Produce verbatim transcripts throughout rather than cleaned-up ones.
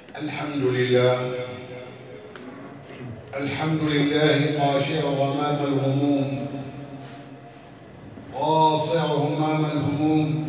الحمد لله الحمد لله خاشع غمام الغموم قاصع همام الهموم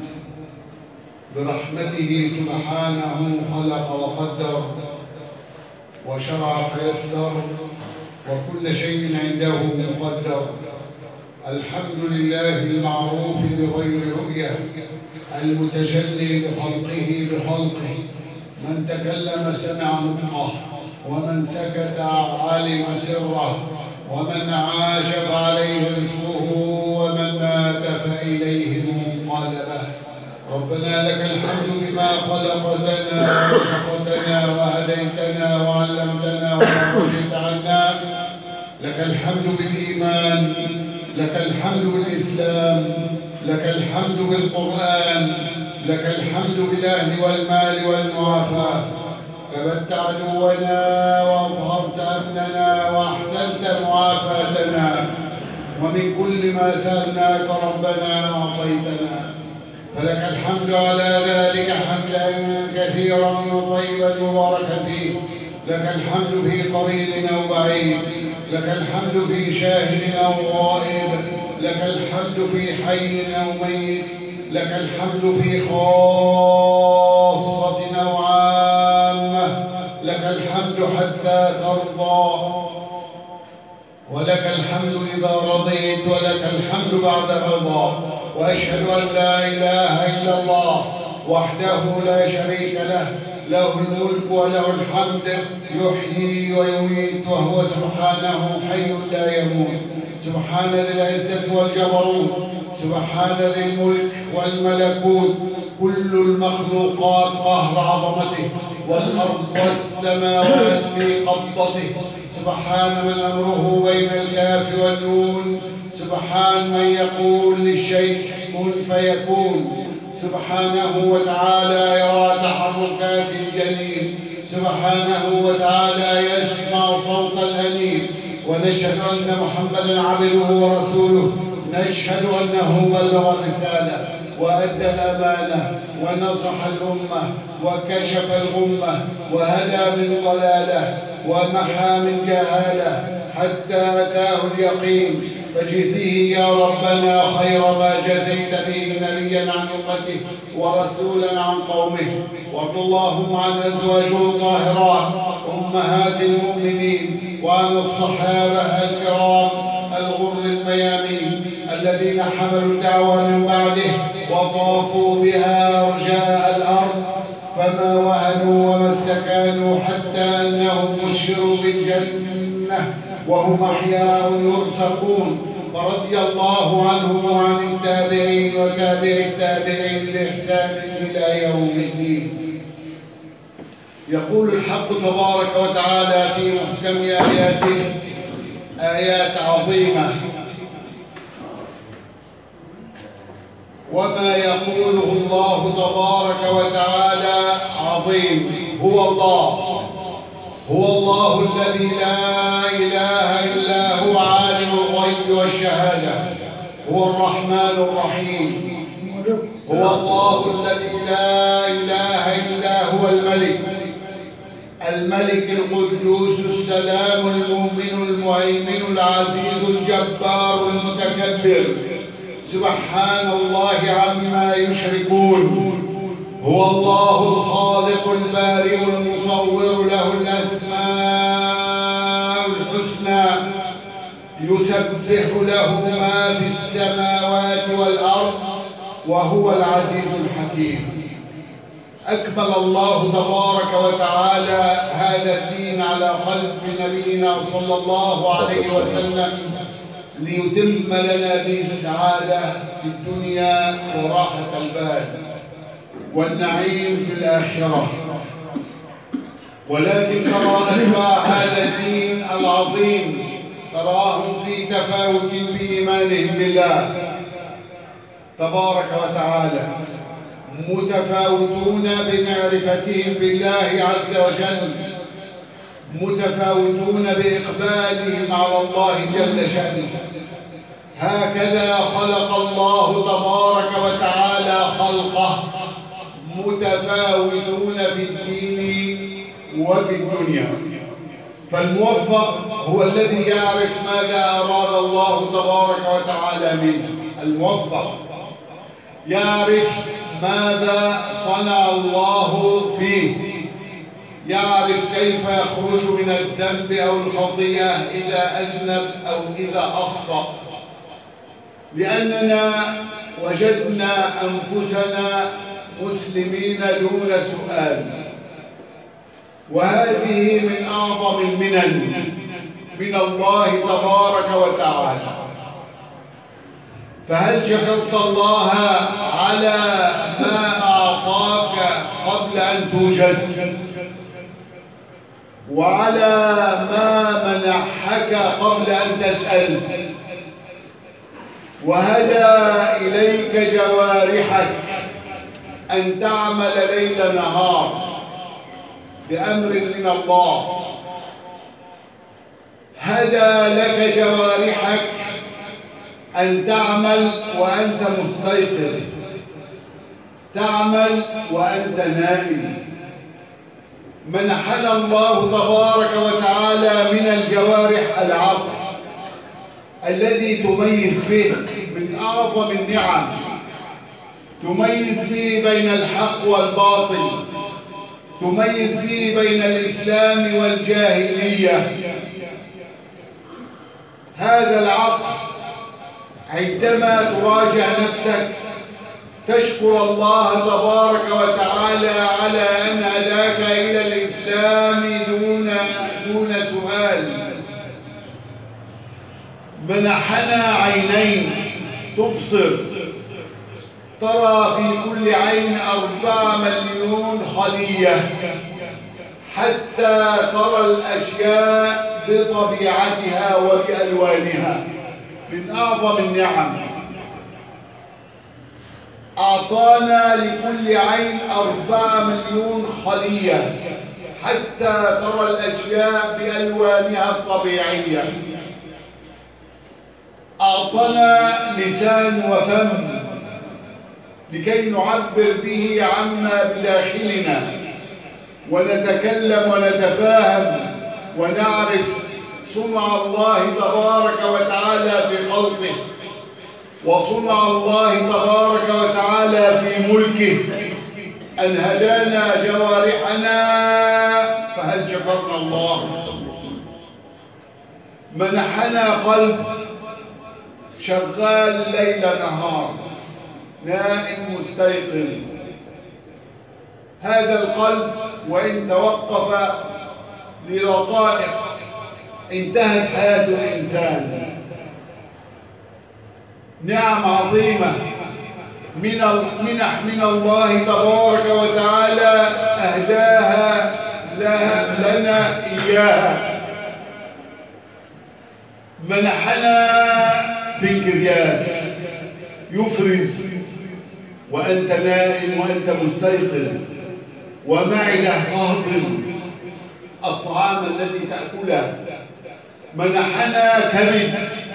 برحمته سبحانه خلق وقدر وشرع فيسر وكل شيء عنده مقدر. الحمد لله المعروف بغير رؤية المتجلي بخلقه بخلقه، من تكلم سمع نطقه ومن سكت علم سره ومن عاش فعليه رزقه ومن مات فإليه منقلبه. ربنا لك الحمد بما خلقتنا ورزقتنا وهديتنا وعلمتنا وفرجت عنا. لك الحمد بالإيمان، لك الحمد بالإسلام، لك الحمد بالقرآن، لك الحمد بالأهل والمال والمعافاة. كبت عدونا وأظهرت أمننا وأحسنت معافاتنا، ومن كل ما سألناك ربنا أعطيتنا، فلك الحمد على ذلك حمدا كثيرا طيبا مباركا فيه. لك الحمد في قريب أو بعيد، لك الحمد في شاهد أو غائب، لك الحمد في حي أو ميت، لك الحمد في خاصة أو عامة، لك الحمد حتى ترضى، ولك الحمد إذا رضيت، ولك الحمد بعد الرضا. وأشهد أن لا إله إلا الله وحده لا شريك له، له الملك وله الحمد، يحيي ويميت وهو سبحانه حي لا يموت. سبحان ذي العزة والجبروت، سبحان ذي الملك والملكوت، كل المخلوقات قهر عظمته، والأرض والسماوات في قبضته. سبحان من أمره بين الكاف والنون، سبحان من يقول للشيء كن فيكون. سبحانه وتعالى يرى تحركات الجنين، سبحانه وتعالى يسمع صوت الأنين. ونشهد أن محمدًا عبده ورسوله، نشهد أنه بلغ الرسالة وأدى الأمانة ونصح الأمة وكشف الغمة وهدى من ضلالة ومحى من جهالة حتى أتاه اليقين. فجزيه يا ربنا خير ما جزيت به نبيا عن أمته ورسولا عن قومه. وارض اللهم عن أزواجه الطاهرات أمهات المؤمنين وعن الصحابة الكرام الغر الميامين الذين حملوا الدعوة من بعده وطافوا بها أرجاء الأرض، فما وهنوا وما استكانوا حتى أنهم بشروا بالجنة وهم أحياء يرزقون. فرضي الله عنهم وعن التابعين وتابع التابعين بإحسان إلى يوم الدين. يقول الحق تبارك وتعالى في محكم آياته آيات عظيمة: وما يقوله الله تبارك وتعالى عظيم. هو الله، هو الله الذي لا إله إلا هو عالم الغيب والشهادة، هو الرحمن الرحيم. هو الله الذي لا إله إلا هو الملك، الملك القدوس السلام المؤمن المهيمن العزيز الجبار المتكبر، سبحان الله عما يشركون. هو الله الخالق البارئ المصور، له الأسماء الحسنى، يسبح له ما في السماوات والأرض، وهو العزيز الحكيم. أكمل الله تبارك وتعالى هذا الدين على قلب نبينا صلى الله عليه وسلم ليتم لنا به السعادة في الدنيا وراحة البال والنعيم في الآخرة. ولكن ترى أتباع هذا الدين العظيم تراهم في تفاوت بإيمانهم بالله تبارك وتعالى، متفاوتون بمعرفتهم بالله عز وجل، متفاوتون بإقبالهم على الله جل شأنه. هكذا خلق الله تبارك وتعالى خلقه، متفاوتون في الدين وفي الدنيا. فالموفق هو الذي يعرف ماذا أراد الله تبارك وتعالى منه. الموفق يعرف ماذا صنع الله فيه، يعرف كيف يخرج من الذنب أو الخطيئة إذا أذنب أو إذا أخطأ، لأننا وجدنا أنفسنا مسلمين دون سؤال، وهذه من أعظم المنن من الله تبارك وتعالى. فهل شكرت الله على ما أعطاك قبل أن توجد، وعلى ما منحك قبل أن تسأل، وهدى إليك جوارحك أن تعمل ليل نهار بأمر من الله؟ هدى لك جوارحك أن تعمل وأنت مستيقظ، تعمل وأنت نائم. منحنا الله تبارك وتعالى من الجوارح العقل الذي تميز به من أعظم النعم، تميز به بين الحق والباطل، تميز به بين الإسلام والجاهلية. هذا العقل عندما تراجع نفسك تشكر الله تبارك وتعالى على أن هداك إلى الإسلام دون دون سؤال. منحنا عينين تبصر، ترى في كل عين أربعة مليون خلية حتى ترى الأشياء بطبيعتها وبألوانها. من أعظم النعم أعطانا لكل عين أربعة مليون خلية حتى ترى الأشياء بألوانها الطبيعية. أعطانا لسان وفم لكي نعبر به عما بداخلنا، ونتكلم ونتفاهم ونعرف صنع الله تبارك وتعالى في خلقه، وصنع الله تبارك وتعالى في ملكه، أن هدانا جوارحنا. فهل شكرنا الله؟ منحنا قلب شغال ليل نهار، نائم مستيقظ. هذا القلب وإن توقف لدقائق انتهت حياة الإنسان. نعم عظيمة من المنح من الله تبارك وتعالى أهداها لنا إياها. منحنا بنكرياس يفرز وأنت نائم وأنت مستيقظ، ومعدة تهضم الطعام الذي تأكله. منحنا كبد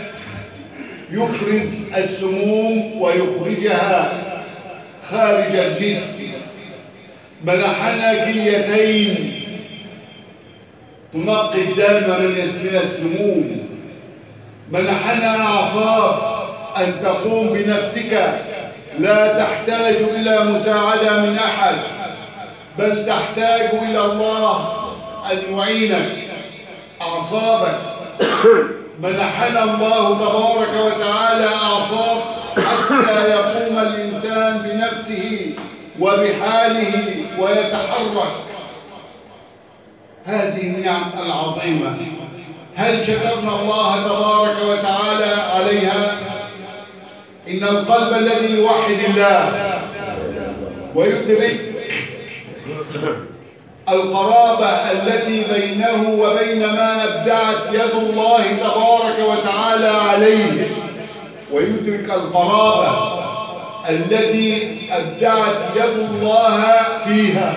يفرز السموم ويخرجها خارج الجسم. منحنا كليتين تنقي الدم من السموم. منحنا أعصاب أن تقوم بنفسك، لا تحتاج إلى مساعدة من أحد، بل تحتاج إلى الله أن يعينك. أعصابك منحنا الله تبارك وتعالى أعصاب حتى يقوم الإنسان بنفسه وبحاله ويتحرك. هذه النعم العظيمة هل شكرنا الله تبارك وتعالى عليها؟ إن القلب الذي يوحد الله ويدرك القرابة التي بينه وبين ما أبدعت يد الله تبارك وتعالى عليه، ويدرك القرابة التي أبدعت يد الله فيها،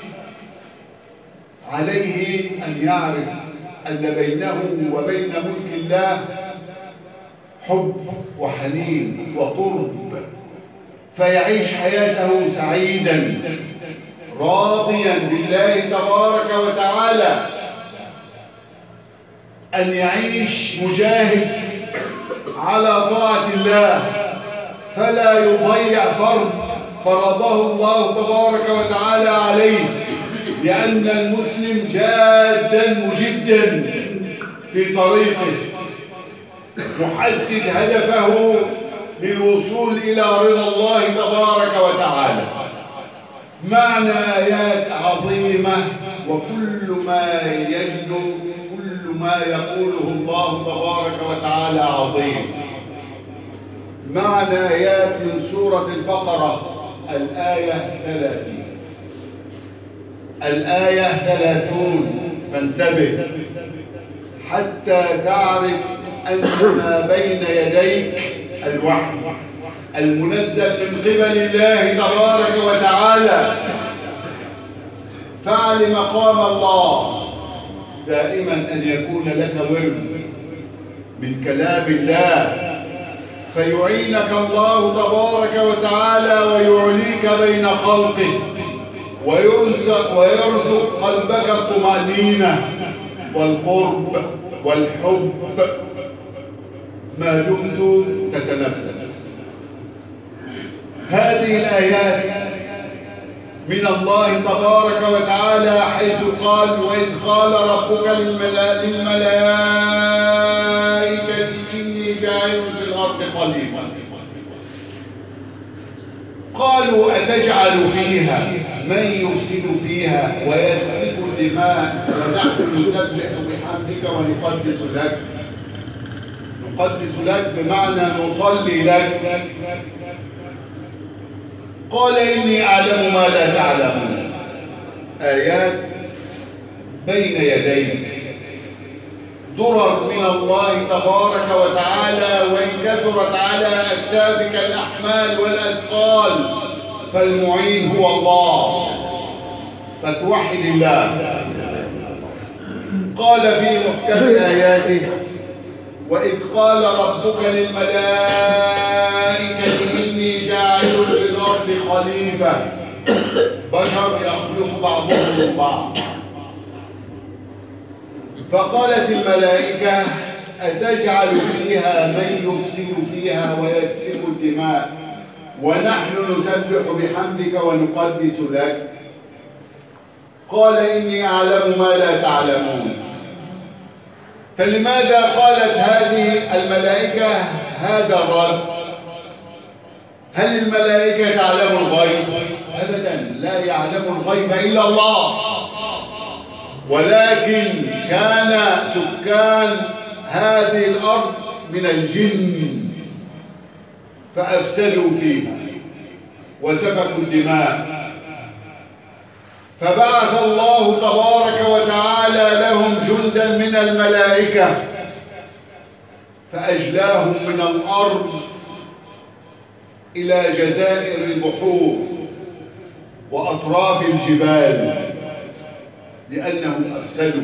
عليه أن يعرف أن بينه وبين ملك الله حب وحنين وقرب، فيعيش حياته سعيدا راضيا بالله تبارك وتعالى أن يعيش مجاهد على طاعة الله، فلا يضيع فرض فرضه الله تبارك وتعالى عليه، لأن المسلم جادا مجدا في طريقه، محدد هدفه للوصول إلى رضا الله تبارك وتعالى. معنى آيات عظيمة، وكل ما يجد كل ما يقوله الله تبارك وتعالى عظيم. معنى آيات من سورة البقرة الآية ثلاثين، الآية ثلاثون، فانتبه حتى تعرف أن ما بين يديك الوحي المنزل من قبل الله تبارك وتعالى. فاعل مقام الله دائما أن يكون لك ورد من كلام الله، فيعينك الله تبارك وتعالى ويعليك بين خلقه، ويرزق ويرزق قلبك الطمأنينة والقرب والحب ما دمت تتنفس. هذه الآيات من الله تبارك وتعالى، حيث قال: وإذ قال ربك للملائكة إني جاعل في الأرض خليفة، قالوا أتجعل فيها من يفسد فيها ويسفك الدماء ونحن نسبح بحمدك ونقدس لك. نقدس لك بمعنى نصلي لك. قال إني أعلم ما لا تعلمون. آيات بين يديك، درر من الله تبارك وتعالى، وإن كثرت على أكتافك الأحمال والأثقال فالمعين هو الله، فتوحد الله. قال في محكم آياته: وإذ قال ربك للملائكة إني جاعل في الأرض خليفة، بشر يخلق بعضهم من بعض. فقالت الملائكة أتجعل فيها من يفسد فيها ويسفك الدماء ونحن نسبح بحمدك ونقدس لك؟ قال إني أعلم ما لا تعلمون. فلماذا قالت هذه الملائكة هذا الرد؟ هل الملائكة تعلم الغيب؟ أبدا، لا يعلم الغيب إلا الله، ولكن كان سكان هذه الأرض من الجن فأفسدوا فيها وسفكوا الدماء، فبعث الله تبارك وتعالى لهم جندا من الملائكة فأجلاهم من الأرض إلى جزائر البحور وأطراف الجبال لأنهم أفسدوا.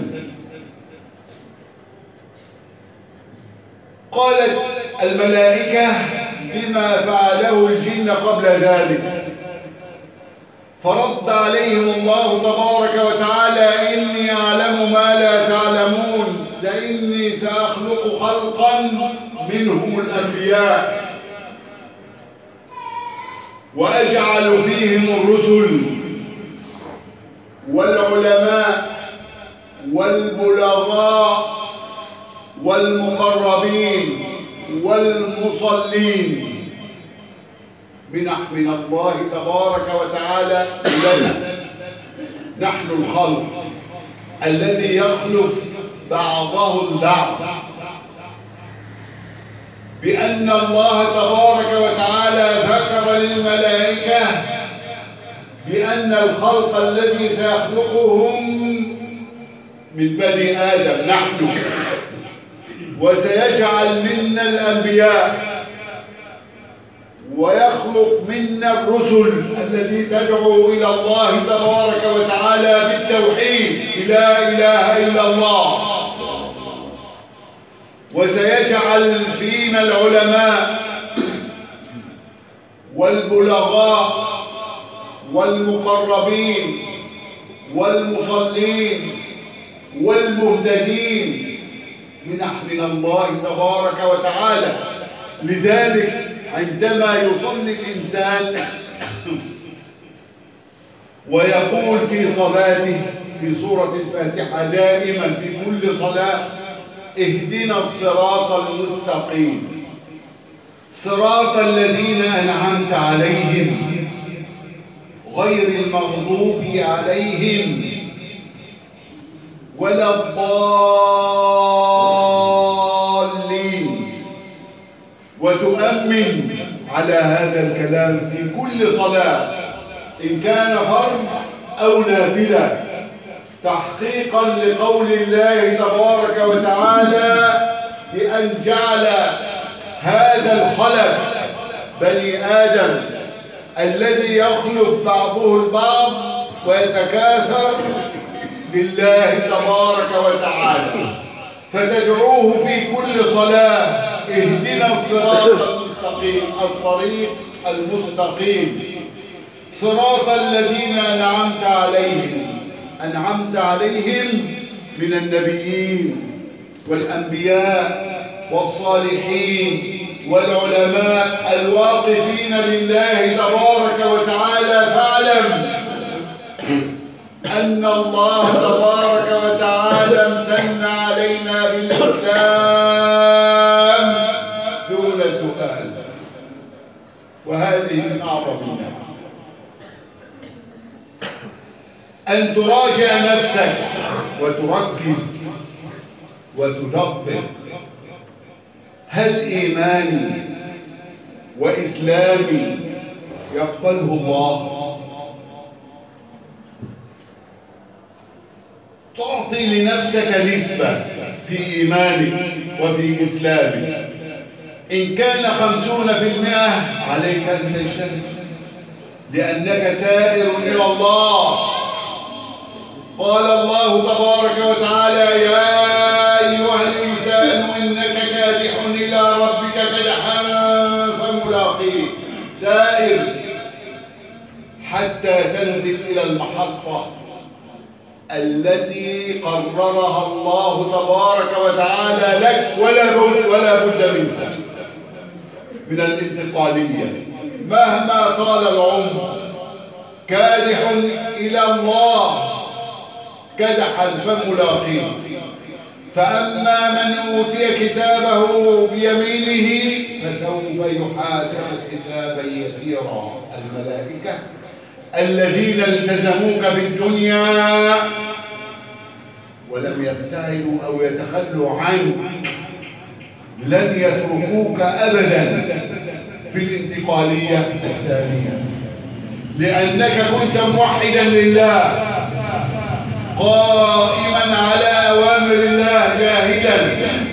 قالت الملائكة بما فعله الجن قبل ذلك، فرد عليهم الله تبارك وتعالى: إني أعلم ما لا تعلمون، لإني سأخلق خلقا منهم الأنبياء وأجعل فيهم الرسل والعلماء والبلغاء والمقربين والمصلين من من الله تبارك وتعالى لنا، نحن الخلق الذي يخلف بعضه البعض، بأن الله تبارك وتعالى ذكر للملائكة بأن الخلق الذي سيخلقهم من بني آدم نحن، وسيجعل منا الأنبياء ويخلق منا الرسل الذي تدعو إلى الله تبارك وتعالى بالتوحيد، لا إله إلا الله، وسيجعل فينا العلماء والبلغاء والمقربين والمصلين والمهتدين منح من الله تبارك وتعالى. لذلك عندما يصلي الإنسان ويقول في صلاته في سورة الفاتحة دائما في كل صلاة: اهدنا الصراط المستقيم صراط الذين أنعمت عليهم غير المغضوب عليهم ولا الضالين. وتؤمن على هذا الكلام في كل صلاة إن كان فرض أو نافلة، تحقيقا لقول الله تبارك وتعالى بأن جعل هذا الخلف بني آدم الذي يخلف بعضه البعض ويتكاثر لله تبارك وتعالى، فتدعوه في كل صلاة: اهدنا الصراط المستقيم، الطريق المستقيم، صراط الذين أنعمت عليهم. أنعمت عليهم من النبيين والأنبياء والصالحين والعلماء الواقفين لله تبارك وتعالى. فاعلم أن الله تبارك وتعالى امتن علينا بالإسلام دون سؤال، وهذه من أعظم النعم. أن تراجع نفسك وتركز وتدقق: هل إيماني وإسلامي يقبله الله؟ تعطي لنفسك نسبة في إيمانك وفي إسلامك. إن كان خمسون في المئة عليك أن تجتهد، لأنك سائر إلى الله. قال الله تبارك وتعالى: يا أيها الإنسان إنك كادح إلى ربك كدحا فملاقيه. سائر حتى تنزل إلى المحطة التي قررها الله تبارك وتعالى لك، ولا بد ولا بد منها، من الانتقالية. مهما طال العمر كادح إلى الله كدحا فملاقيه. فأما من أوتي كتابه بيمينه فسوف يحاسب حسابا يسيرا. الملائكة الذين التزموك في الدنيا ولم يبتعدوا أو يتخلوا عنك لن يتركوك أبدا في الانتقالية الثانية، لأنك كنت موحدا لله قائما على أوامر الله جاهدا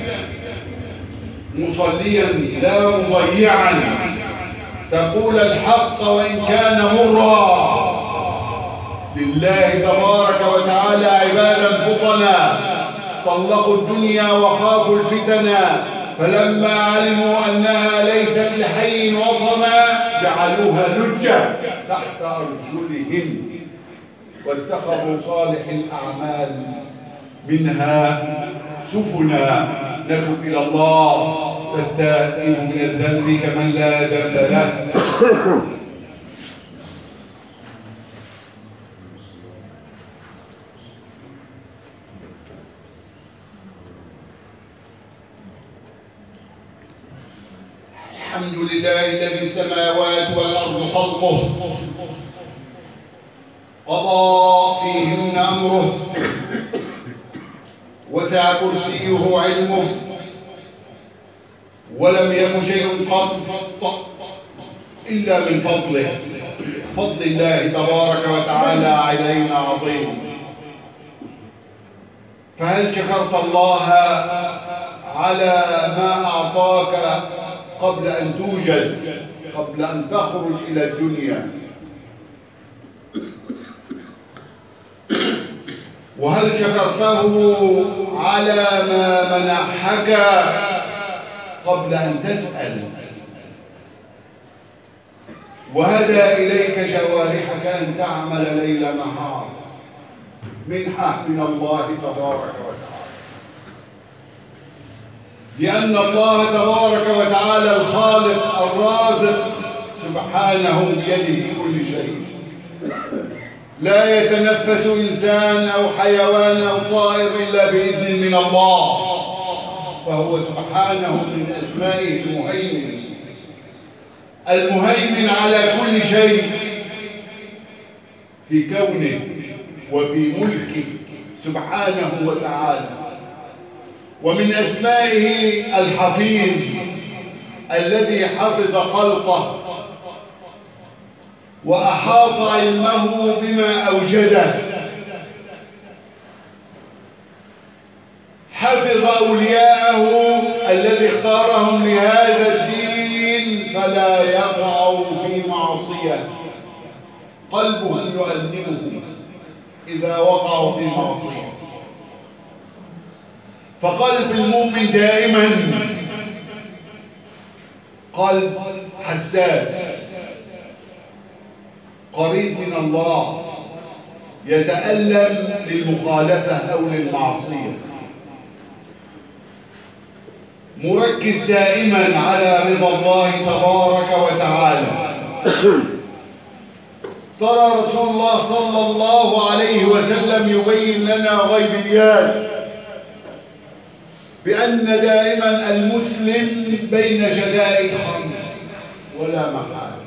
مصليا لا مضيعا، تقول الحق وإن كان مرا لله تبارك وتعالى. عبادا فطنا طلقوا الدنيا وخافوا الفتنا، فلما علموا أنها ليست لحي وطنا جعلوها لجة تحت أرجلهم واتخذوا صالح الأعمال منها سفنا نتوب إلى الله فالتائب من الذنب كمن لا ذنب له. الحمد لله الذي السماوات والأرض خلقه قضى فيهن أمره وسع كرسيه علمه ولم يك شيء قط إلا من فضله. فضل الله تبارك وتعالى علينا عظيم. فهل شكرت الله على ما أعطاك قبل أن توجد، قبل أن تخرج إلى الدنيا؟ وهل شكرته على ما منحك قبل أن تسأل؟ وهدى إليك جوارحك أن تعمل ليل نهار، منحة من الله تبارك وتعالى. لأن الله تبارك وتعالى الخالق الرازق سبحانه بيده كل شيء. لا يتنفس إنسان أو حيوان أو طائر إلا بإذن من الله، فهو سبحانه من أسمائه المهيمن، المهيمن على كل شيء في كونه وفي ملكه سبحانه وتعالى. ومن أسمائه الحفيظ الذي حفظ خلقه وأحاط علمه بما أوجده، حفظ أولياءه الذي اختارهم لهذا الدين فلا يقعوا في معصية، قلبه يؤلمهم إذا وقعوا في معصية. فقلب المؤمن دائما قلب حساس قريب من الله، يتألم للمخالفة أو للمعصية، مركز دائما على رضا الله تبارك وتعالى. ترى رسول الله صلى الله عليه وسلم يبين لنا غيبيات بأن دائما المسلم بين شدائد خمس ولا محالة،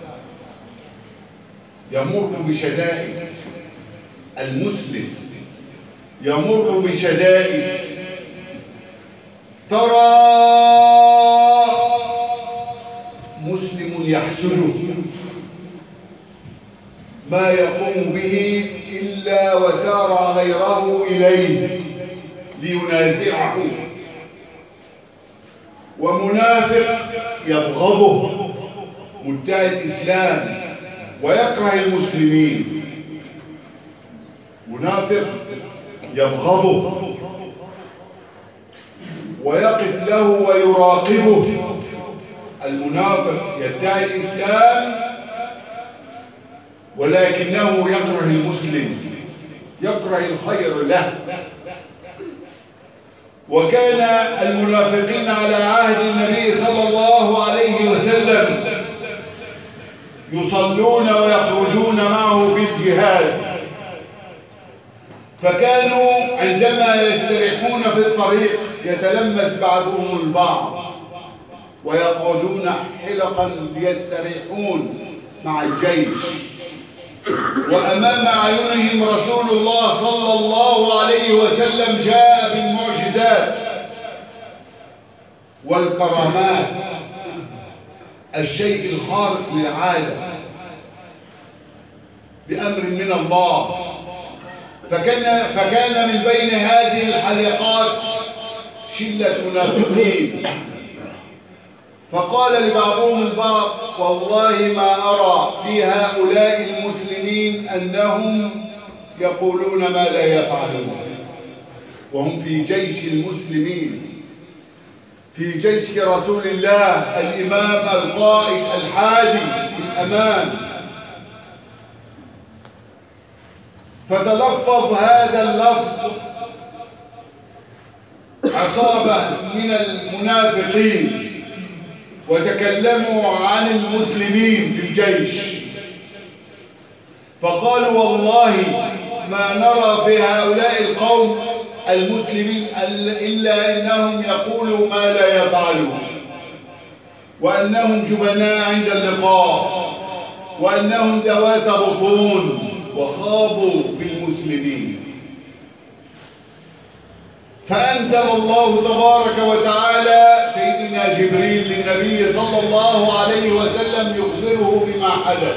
يمر بشدائد. المسلم يمر بشدائد. ترى مسلم يحسده ما يقوم به إلا وسار غيره إليه لينازعه، ومنافق يبغضه مدعي الإسلام ويكره المسلمين، منافق يبغضه ويقف له ويراقبه. المنافق يدعي الإسلام ولكنه يكره المسلم، يكره الخير له. وكان المنافقين على عهد النبي صلى الله عليه وسلم يصلون ويخرجون معه في الجهاد، فكانوا عندما يستريحون في الطريق يتلمس بعضهم البعض ويقعدون حلقا ليستريحون مع الجيش، وأمام أعينهم رسول الله صلى الله عليه وسلم جاء بالمعجزات والكرامات، الشيء الخارق للعادة بأمر من الله. فكان فكان من بين هذه الحلقات شلة منافقين، فقال لبعضهم البعض: والله ما أرى في هؤلاء المسلمين أنهم يقولون ما لا يفعلون، وهم في جيش المسلمين، في جيش رسول الله الإمام القائد الحادي الأمان. فتلفظ هذا اللفظ عصابة من المنافقين وتكلموا عن المسلمين في الجيش، فقالوا: والله ما نرى في هؤلاء القوم المسلمين إلا أنهم يقولوا ما لا يفعلون، وأنهم جبناء عند اللقاء، وأنهم ذوات بطون، وخاضوا في المسلمين. فأنزل الله تبارك وتعالى سيدنا جبريل للنبي صلى الله عليه وسلم يخبره بما حدث،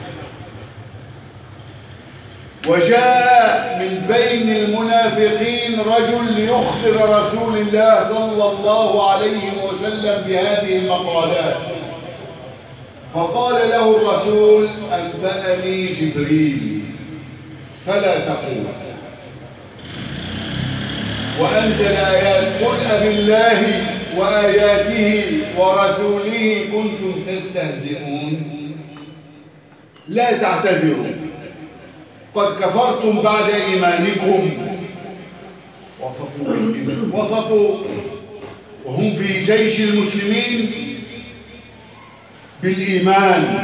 وجاء من بين المنافقين رجل ليخبر رسول الله صلى الله عليه وسلم بهذه المقالات، فقال له الرسول: أنبأني جبريل فلا تقول. وأنزل آيات: قل أبالله وآياته ورسوله كنتم تستهزئون. لا تعتذروا قد كفرتم بعد إيمانكم. وصفوا بالإيمان، وصفوا وهم في جيش المسلمين بالإيمان،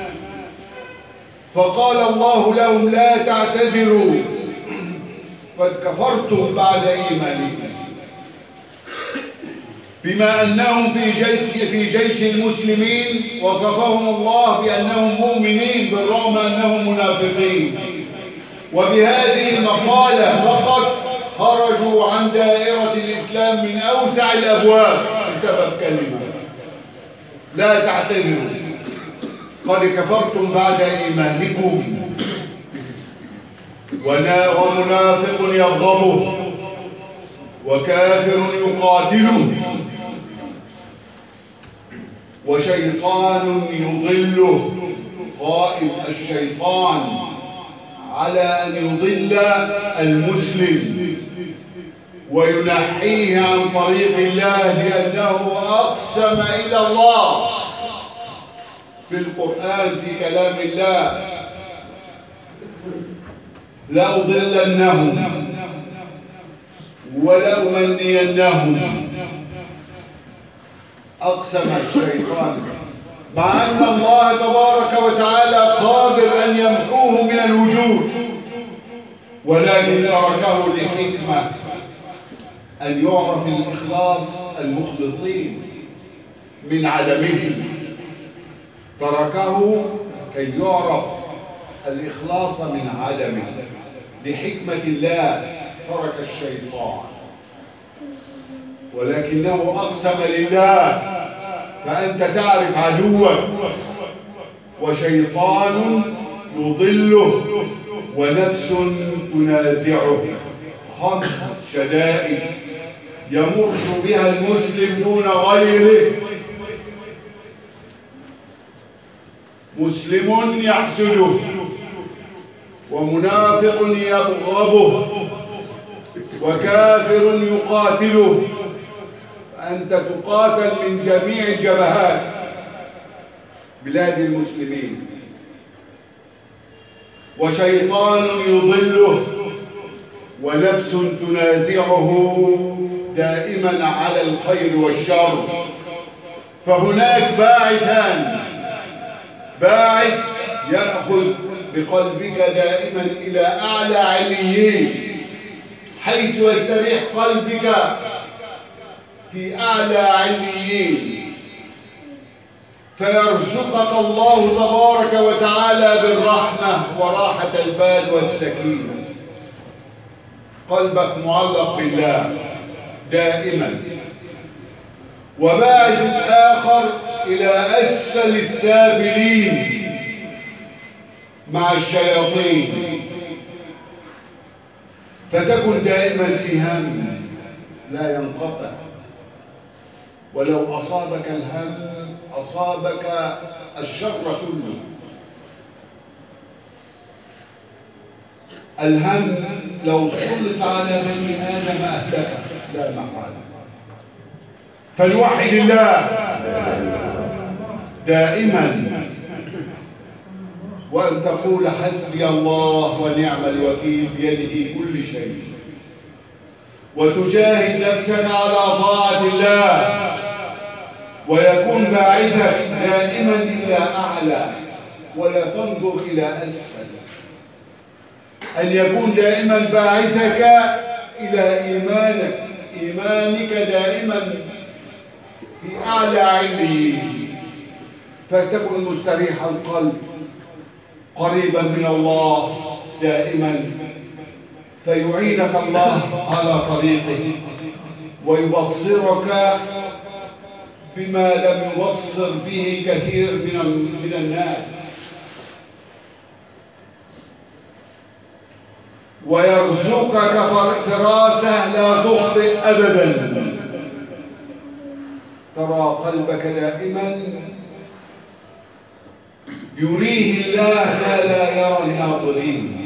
فقال الله لهم لا تعتذروا قد كفرتم بعد إيمانكم، بما أنهم في جيش في جيش المسلمين وصفهم الله بأنهم مؤمنين بالرغم أنهم منافقين. وبهذه المقالة فقط خرجوا عن دائرة الإسلام من أوسع الأبواب بسبب كلمة لا تعتذروا قد كفرتم بعد إيمانكم. ومنافق يغضبه وكافر يقاتله وشيطان يضله. قائم الشيطان على أن يضل المسلم وينحيه عن طريق الله، لأنه أقسم إلى الله في القرآن في كلام الله لأضلنهم ولأمنينهم. أقسم الشيطان، مع أن الله تبارك وتعالى قادر أن يمحوه من الوجود، ولكن تركه لحكمة أن يعرف الإخلاص المخلصين من عدمهم. تركه كي يعرف الإخلاص من عدمه لحكمة الله. ترك الشيطان ولكنه أقسم لله، فأنت تعرف عدوك وشيطان يضله ونفس تنازعه. خمس شدائد يمر بها المسلم دون غيره. مسلم يحسده، ومنافق يبغضه، وكافر يقاتله. أنت تقاتل من جميع الجبهات بلاد المسلمين. وشيطان يضله ونفس تنازعه دائما على الخير والشر. فهناك باعثان: باعث يأخذ بقلبك دائما إلى أعلى عليين، حيث يستريح قلبك في أعلى عليين، فيرزقك الله تبارك وتعالى بالرحمة وراحة البال والسكينة. قلبك معلق بالله دائما. وباعث آخر إلى أسفل السافلين مع الشياطين، فتكن دائما في هم لا ينقطع. ولو أصابك الهم أصابك الشر كله. الهم لو سلط على بني آدم أهلكه لا محالة. فليوحد الله دائما، وأن تقول حسبي الله ونعم الوكيل بيده كل شيء، وتجاهد نفسك على طاعة الله، ويكون باعثك دائما إلى أعلى ولا تنظر إلى أسفل. أن يكون دائما باعثك إلى إيمانك، إيمانك دائما في أعلى عليين، فتكن مستريح القلب قريبا من الله دائما، فيعينك الله على طريقه ويبصرك بما لم يبصر به كثير من من الناس، ويرزقك فراسة لا تخطئ أبدا. ترى قلبك دائما يريه الله ما لا يرى الناظرين،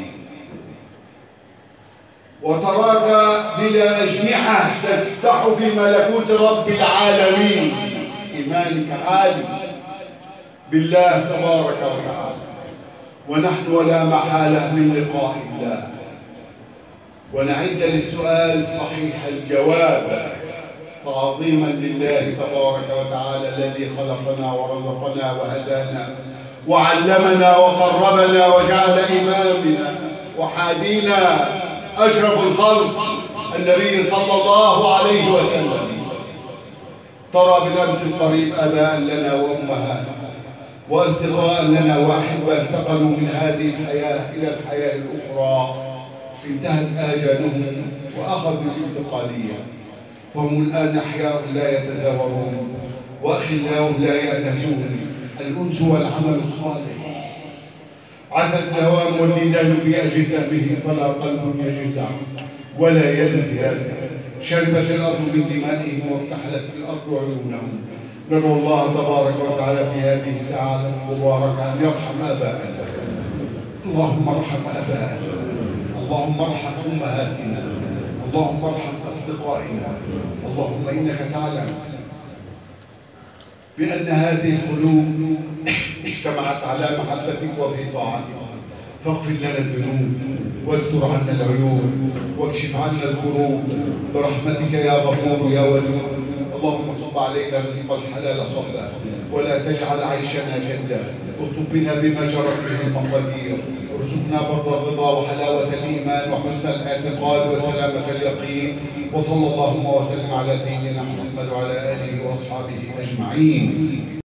وتراك بلا أجنحة تسبح في ملكوت رب العالمين. إيمانك عالي بالله تبارك وتعالى. ونحن ولا محالة من لقاء الله، ونعد للسؤال صحيح الجواب تعظيما لله تبارك وتعالى الذي خلقنا ورزقنا وهدانا وعلمنا وقربنا وجعل إمامنا وحادينا أشرف الخلق النبي صلى الله عليه وسلم. ترى بالأمس القريب آباء لنا وأمهات وأصدقاء لنا وأحبة انتقلوا من هذه الحياة إلى الحياة الأخرى، انتهت آجالهم وأخذوا الانتقالية، فهم الآن أحياء لا يتزاورون وأخلاء لا يأنسون. الأنس والعمل الصالح عثت الهوام والديدان في أجسامهم فلا قلب يجزع ولا يد برافع، شربت الأرض من دمائهم واكتحلت الأرض عيونهم. ندعو الله تبارك وتعالى في هذه الساعة المباركة أن يرحم آباءنا، اللهم ارحم آباءنا، اللهم ارحم أمهاتنا، اللهم ارحم أصدقائنا. اللهم إنك تعلم بأن هذه القلوب اجتمعت على محبتك وفي طاعتك، فاغفر لنا الذنوب واستر عنا العيوب واكشف عنا الكروب برحمتك يا غفور يا ودود. اللهم صب علينا رزق الحلال صبا ولا تجعل عيشنا جدا، اطلب بنا بما جرت به المقادير، ارزقنا بر الرضا وحلاوة الإيمان وحسن الاعتقاد وسلامة اليقين. وصلى اللهم وسلم على سيدنا محمد وعلى آله وأصحابه أجمعين.